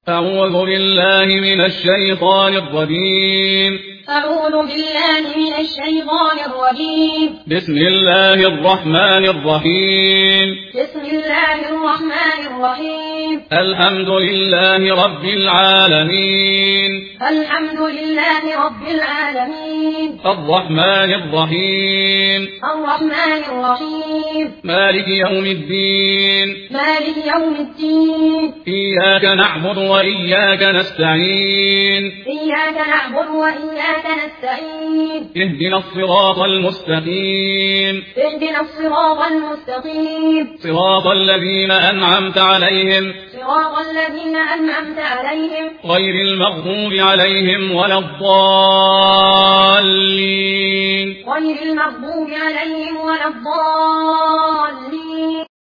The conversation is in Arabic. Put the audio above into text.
أعوذ بالله من الشيطان الرجيم. أعوذ بالله من الشيطان الرجيم. بسم الله الرحمن الرحيم. بسم الله الرحمن الرحيم. الحمد لله رب العالمين. الحمد لله رب العالمين. الرحمن الرحيم. الرحمن الرحيم. مالك يوم الدين. مالك يوم الدين. إياك نعبد وإياك نستعين. إياك نعبد وإياك نستعين. اهدنا الصراط المستقيم. اهدنا الصراط المستقيم. صراط الذين أنعمت عليهم. صراط الذين أنعمت عليهم. غير المغضوب عليهم ولا الضالين. غير المغضوب عليهم ولا الضالين.